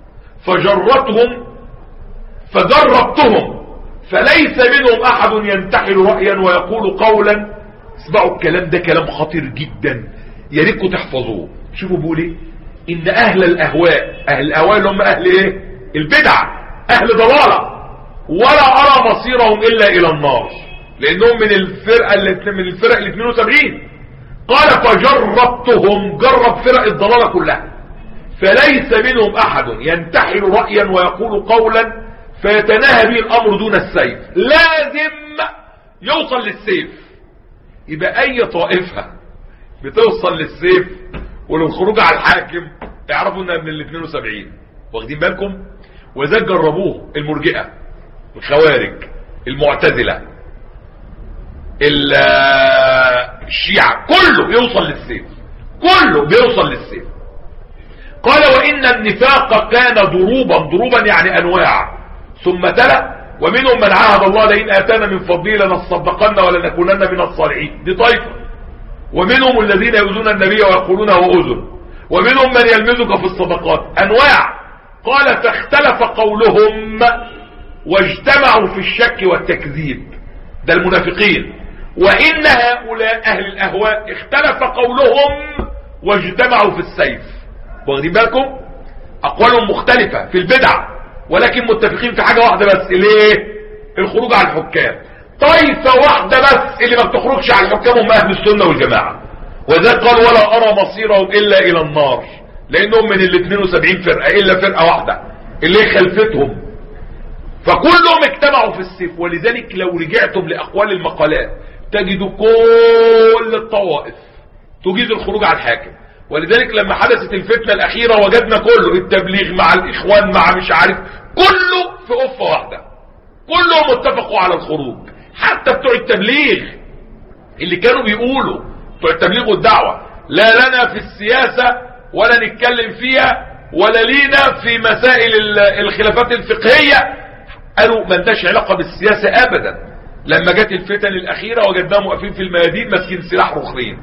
فجربتهم فليس منهم أحد ينتحل رأيا ويقول قولا. اسمعوا الكلام ده، كلام خطير جدا، يا ريتكم تحفظوه. شوفوا بيقول ايه؟ إن أهل الأهواء، أهل الأهواء اللي هم أهل إيه؟ البدع، أهل ضلالة، ولا أرى مصيرهم إلا إلى النار، لأنهم من الفرق ال 72. قال فجربتهم، جرب فرق الضلالة كلها، فليس منهم أحد ينتحل رأيا ويقول قولا فيتناهى به الأمر دون السيف، لازم يوصل للسيف. يبقى أي طائفة بتوصل للسيف وللخروج على الحاكم اعرفوا انها من ال 72. واخدين بالكم؟ وذا جربوه المرجئة، الخوارج، المعتزلة، الشيعة، كله يوصل للسيف، كله بيوصل للسيف. قال وإن النفاق كان ضروبا يعني أنواع، ثم تلا ومنهم من عاهد الله لئن آتانا من فضله لنصدقن ولنكونن من الصالحين، دي طائفة. ومنهم الذين يؤذون النبي ويقولون هو أذن، ومنهم من يلمزك في الصدقات، أنواع. قال فاختلف قولهم واجتمعوا في الشك والتكذيب، ده المنافقين. وإن هؤلاء أهل الأهواء اختلف قولهم واجتمعوا في السيف. واخدين بالكم؟ أقوالهم مختلفة في البدع، ولكن متفقين في حاجة واحدة بس، ليه؟ الخروج على الحكام. طائفة واحدة بس اللي ما بتخرجش على الحكام هم أهل السنة والجماعة، وذلك قال ولا أرى مصيرهم إلا إلى النار، لأنهم من ال 72 فرقة إلا فرقة واحدة اللي خلفتهم، فكلهم اجتمعوا في السيف. ولذلك لو رجعتم لأقوال المقالات تجدوا كل الطوائف تجيز الخروج على الحاكم. ولذلك لما حدثت الفتنة الأخيرة وجدنا كله، التبليغ مع الإخوان مع مش عارف، كله في قفة واحدة، كلهم اتفقوا على الخروج. حتى بتوع التبليغ اللي كانوا بيقولوا، بتوع التبليغ والدعوة، لا لنا في السياسة ولا نتكلم فيها ولا لينا في مسائل الخلافات الفقهية، قالوا ما لناش علاقة بالسياسة أبدا. لما جت الفتن الأخيرة وجدناهم واقفين في الميادين ماسكين سلاح رخرين.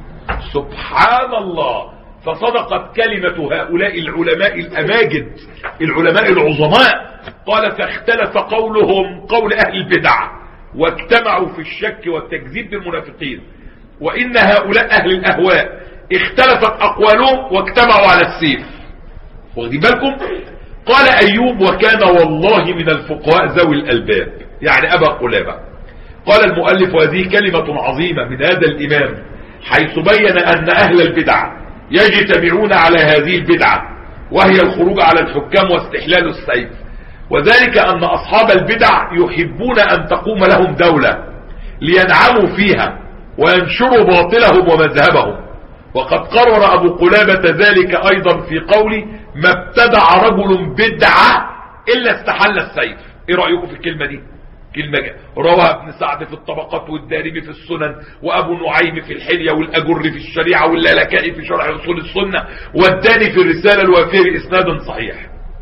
سبحان الله. فصدقت كلمة هؤلاء العلماء الأماجد، العلماء العظماء. قال فاختلف قولهم قول أهل البدع واجتمعوا في الشك والتكذيب بالمنافقين. وإن هؤلاء أهل الأهواء اختلفت أقوالهم واجتمعوا على السيف. واخدين بالكم؟ قال أيوب وكان والله من الفقهاء ذوي الألباب، يعني أبا قلابة. قال المؤلف وهذه كلمة عظيمة من هذا الإمام، حيث بين أن أهل البدع يجتمعون على هذه البدعة، وهي الخروج على الحكام واستحلال السيف. وذلك أن أصحاب البدع يحبون أن تقوم لهم دولة لينعموا فيها وينشروا باطلهم ومذهبهم. وقد قرر أبو قلابة ذلك أيضا في قوله ما ابتدع رجل بدعة إلا استحل السيف. إيه رأيكم في الكلمة دي؟ كلمة روى ابن سعد في الطبقات والدارمي في السنن وأبو نعيم في الحلية والأجر في الشريعة واللالكائي في شرح أصول السنة والداني في الرسالة الوافية بإسناد صحيح.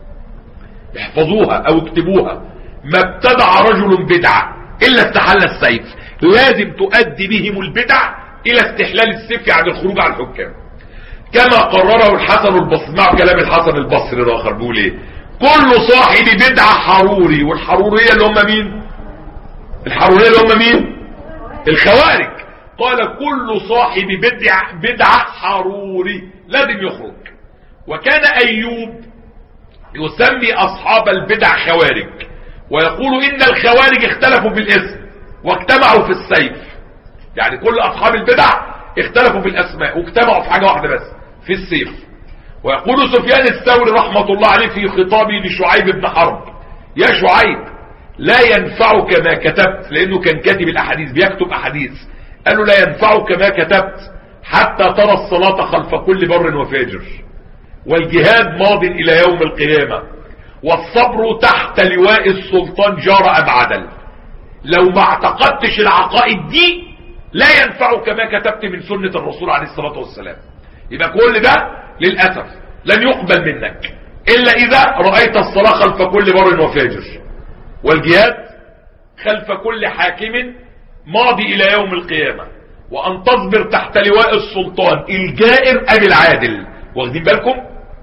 احفظوها أو اكتبوها. ما ابتدع رجل بدعة إلا استحل السيف، لازم تؤدي بهم البدع إلى استحلال السيف، يعني الخروج على الحكام. كما قرره الحسن البصري. مع كلام الحسن البصري الآخر بيقول ايه؟ كل صاحب بدعة حروري. والحرورية اللي هم مين؟ الحرورية اللي هم مين؟ الخوارج. قال كل صاحب بدعة حروري لازم يخرج. وكان أيوب يسمي أصحاب البدع خوارج، ويقول إن الخوارج اختلفوا بالاسم واجتمعوا في السيف. يعني كل أصحاب البدع اختلفوا في الأسماء واجتمعوا في حاجة واحدة بس، في السيف. ويقول سفيان الثوري رحمة الله عليه في خطابه لشعيب بن حرب يا شعيب لا ينفعك ما كتبت، لأنه كان كاتب الأحاديث بيكتب أحاديث. قال له لا ينفعك ما كتبت حتى ترى الصلاة خلف كل بر وفاجر، والجهاد ماض إلى يوم القيامة، والصبر تحت لواء السلطان جار أم عدل. لو ما اعتقدتش العقائد دي لا ينفعك ما كتبت من سنة الرسول عليه الصلاة والسلام. يبقى كل ده للأسف لن يقبل منك إلا إذا رأيت الصلاة خلف كل بر وفاجر، والجهاد خلف كل حاكم ماضي إلى يوم القيامة، وأن تصبر تحت لواء السلطان الجائر أم العادل. واخدين بالكم؟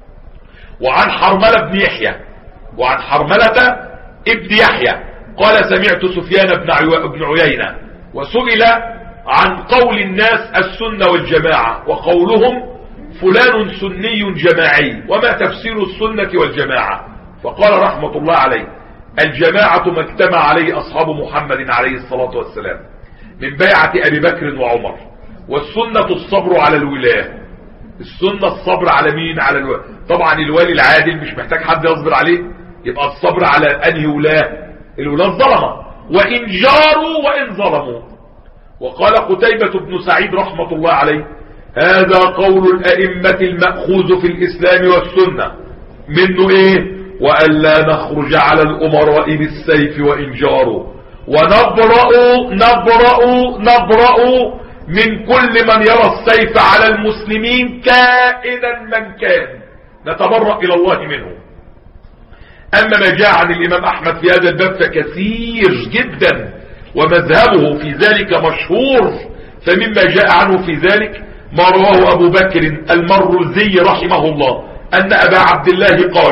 وعن حرملة بن يحيى، وعن حرملة ابن يحيى قال سمعت سفيان بن عيينة وسئل عن قول الناس السنة والجماعة، وقولهم فلان سني جماعي وما تفسير السنة والجماعة؟ فقال رحمة الله عليه الجماعة ما اجتمع عليه أصحاب محمد عليه الصلاة والسلام من بيعة أبي بكر وعمر، والسنة الصبر على الولاة. السنة الصبر على مين؟ على الولاة. طبعا الوالي العادل مش محتاج حد يصبر عليه، يبقى الصبر على أنهي ولاة؟ الولاة الظلمة، وإن جاروا وإن ظلموا. وقال قتيبة بن سعيد رحمة الله عليه هذا قول الأئمة المأخوذ في الإسلام والسنة، منه إيه؟ وألا نخرج على الأمراء بالسيف وإن جاروا، ونبرأ من كل من يرى السيف على المسلمين كائنا من كان، نتبرأ إلى الله منه. أما ما جاء عن الإمام أحمد في هذا الباب فكثير جدا، ومذهبه في ذلك مشهور. فمما جاء عنه في ذلك ما رواه أبو بكر المروزي رحمه الله أن أبا عبد الله قال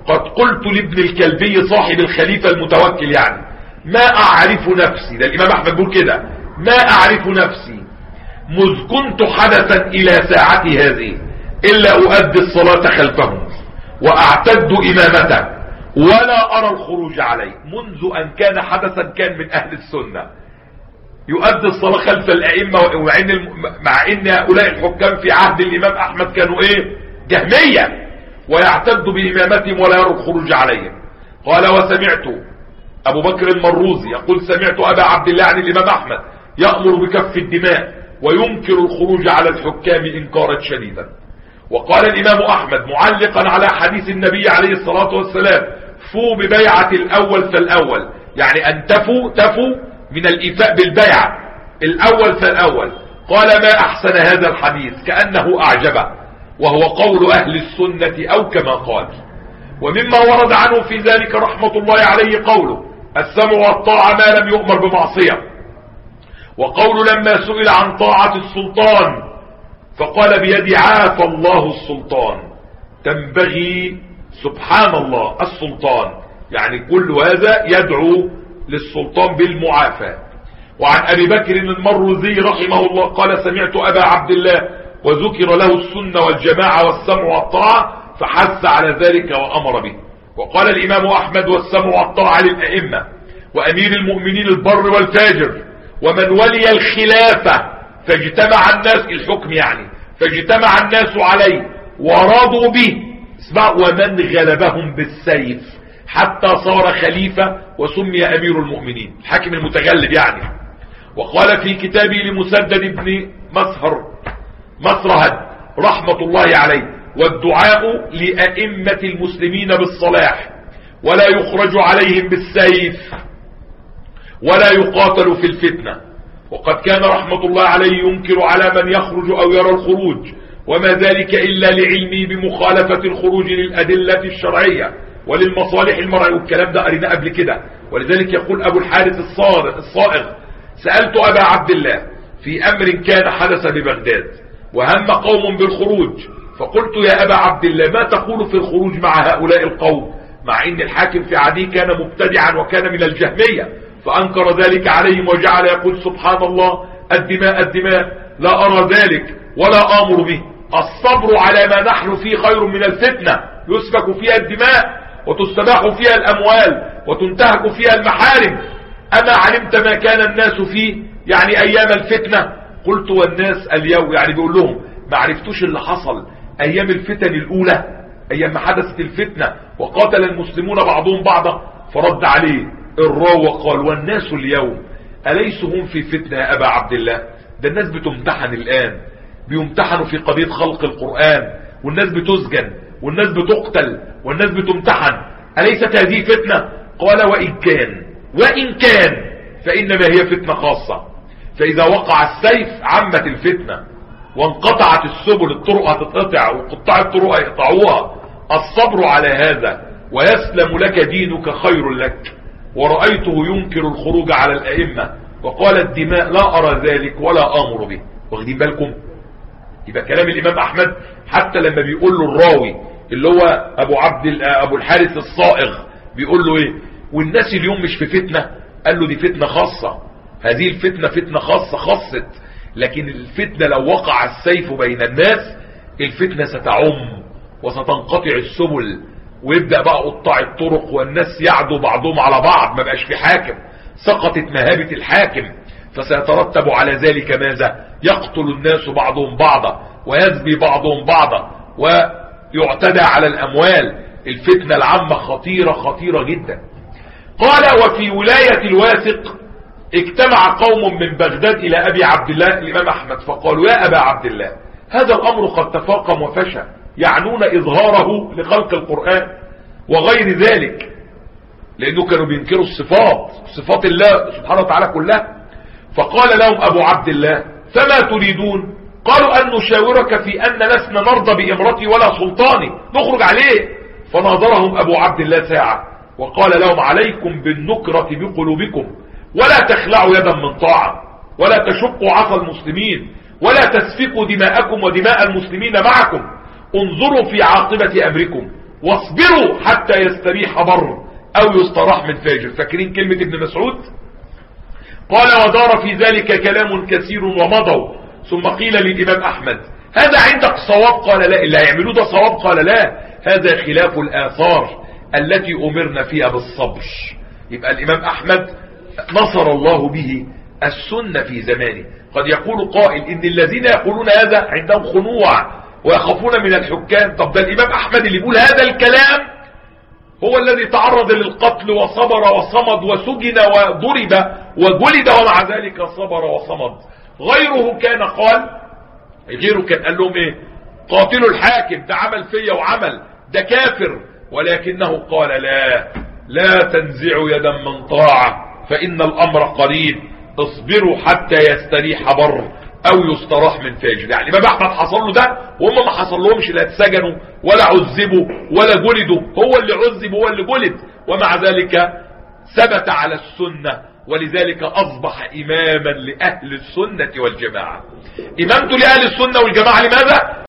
قد قلت لابن الكلبي صاحب الخليفة المتوكل يعني ما اعرف نفسي، ده الامام احمد بيقول كده، ما اعرف نفسي مذ كنت حدثا الى ساعتي هذه الا اؤدي الصلاة خلفهم واعتد امامته ولا ارى الخروج عليه. منذ ان كان حدثا كان من اهل السنة يؤدي الصلاة خلف الائمة، مع ان هؤلاء الحكام في عهد الامام احمد كانوا ايه؟ جهمية، ويعتد بامامتهم ولا يرى الخروج عليهم. قال وسمعت ابو بكر المروزي يقول سمعت ابا عبد الله عن الامام احمد يأمر بكف الدماء وينكر الخروج على الحكام انكارا شديدا. وقال الامام احمد معلقا على حديث النبي عليه الصلاة والسلام فوا ببيعة الاول فالاول، يعني ان تفوا من الايفاء بالبيعة الاول فالاول. قال ما احسن هذا الحديث كأنه اعجبه، وهو قول اهل السنة او كما قال. ومما ورد عنه في ذلك رحمة الله عليه قوله السمع والطاعة ما لم يؤمر بمعصية، وقول لما سئل عن طاعة السلطان فقال بيدي عافى الله السلطان، تنبغي سبحان الله السلطان، يعني كل هذا يدعو للسلطان بالمعافاة. وعن ابي بكر المروزي رحمه الله قال سمعت ابا عبد الله وذكر له السنة والجماعة والسمع والطاعة فحث على ذلك وامر به. وقال الامام احمد والسمع والطاعة للائمة وامير المؤمنين البر والفاجر ومن ولي الخلافة فاجتمع الناس، الحكم يعني، فاجتمع الناس عليه ورضوا به، ومن غلبهم بالسيف حتى صار خليفة وسمي امير المؤمنين، الحاكم المتغلب يعني. وقال في كتابه لمسدد بن مسرهد رحمة الله عليه والدعاء لأئمة المسلمين بالصلاح ولا يخرج عليهم بالسيف ولا يقاتل في الفتنة. وقد كان رحمة الله عليه ينكر على من يخرج او يرى الخروج، وما ذلك الا لعلمه بمخالفة الخروج للأدلة الشرعية وللمصالح المرعية، والكلام ده قريناه قبل كده. ولذلك يقول ابو الحارث الصائغ سألت ابا عبد الله في امر كان حدث ببغداد وهم قوم بالخروج، فقلت يا ابا عبد الله ما تقول في الخروج مع هؤلاء القوم، مع ان الحاكم في عهده كان مبتدعا وكان من الجهمية، فانكر ذلك عليهم وجعل يقول سبحان الله الدماء لا ارى ذلك ولا امر به، الصبر على ما نحن فيه خير من الفتنة يسفك فيها الدماء وتستباح فيها الاموال وتنتهك فيها المحارم، اما علمت ما كان الناس فيه يعني ايام الفتنة؟ قلت والناس اليوم، يعني بيقول لهم ما عرفتوش اللي حصل ايام الفتن الاولى، ايام ما حدثت الفتنة وقاتل المسلمون بعضهم بعضا؟ فرد عليه الراوي وقال والناس اليوم أليسوا هم في فتنة يا أبا عبد الله؟ ده الناس بتمتحن الآن، بيمتحنوا في قضية خلق القرآن، والناس بتسجن والناس بتقتل والناس بتمتحن، أليست هذه فتنة؟ قال وإن كان فإنما هي فتنة خاصة، فإذا وقع السيف عمت الفتنة وانقطعت السبل، الطرق هتتقطع وقطاع الطرق هيقطعوها، الصبر على هذا ويسلم لك دينك خير لك. ورأيته ينكر الخروج على الأئمة وقال الدماء لا أرى ذلك ولا أمر به. واخدين بالكم؟ يبقى كلام الإمام أحمد حتى لما بيقول له الراوي اللي هو أبو الحارث الصائغ بيقول له إيه؟ والناس اليوم مش في فتنة؟ قال له دي فتنة خاصة، هذه الفتنة فتنة خاصة خاصت، لكن الفتنة لو وقع السيف بين الناس الفتنة ستعم وستنقطع السبل ويبدأ بقى قطاع الطرق والناس يعدوا بعضهم على بعض، ما بقاش في حاكم، سقطت مهابة الحاكم، فسيترتب على ذلك ماذا؟ يقتل الناس بعضهم بعضا ويزبي بعضهم بعضا ويعتدى على الأموال. الفتنة العامة خطيرة جدا. قال وفي ولاية الواثق اجتمع قوم من بغداد إلى أبي عبد الله الإمام أحمد فقالوا يا أبا عبد الله هذا الأمر قد تفاقم وفشى، يعنون إظهاره لخلق القرآن وغير ذلك، لأنه كانوا بينكروا صفات الله سبحانه وتعالى كلها. فقال لهم أبو عبد الله فما تريدون؟ قالوا أن نشاورك في أن لسنا نرضى بإمرتي ولا سلطاني، نخرج عليه. فناظرهم أبو عبد الله ساعة وقال لهم عليكم بالنكرة بقلوبكم ولا تخلعوا يدا من طاعة ولا تشقوا عصا المسلمين ولا تسفكوا دماءكم ودماء المسلمين معكم، انظروا في عاقبة أمركم واصبروا حتى يستريح بر او يستراح من فاجر. فاكرين كلمة ابن مسعود؟ قال ودار في ذلك كلام كثير ومضوا، ثم قيل للإمام أحمد هذا عندك صواب؟ قال لا. اللي هيعملوه ده صواب؟ قال لا، هذا خلاف الآثار التي أمرنا فيها بالصبر. يبقى الإمام أحمد نصر الله به السنة في زمانه. قد يقول قائل إن الذين يقولون هذا عندهم خنوع ويخافون من الحكام. طب ده الإمام أحمد اللي يقول هذا الكلام هو الذي تعرض للقتل وصبر وصمد وسجن وضرب وجلد ومع ذلك صبر وصمد. غيره كان قال لهم ايه؟ قاتلوا الحاكم، ده عمل فيا وعمل، ده كافر. ولكنه قال لا تنزعوا يدا من طاعة فإن الأمر قريب، اصبروا حتى يستريح بر او يستراح من فاجر. يعني الإمام أحمد حصل له ده وهم ما حصل لهمش، لا اتسجنوا ولا عذبوا ولا جلدوا، هو اللي عذب هو اللي جلد، ومع ذلك ثبت على السنة، ولذلك أصبح إماما لأهل السنة والجماعة. إمامته لأهل السنة والجماعة لماذا؟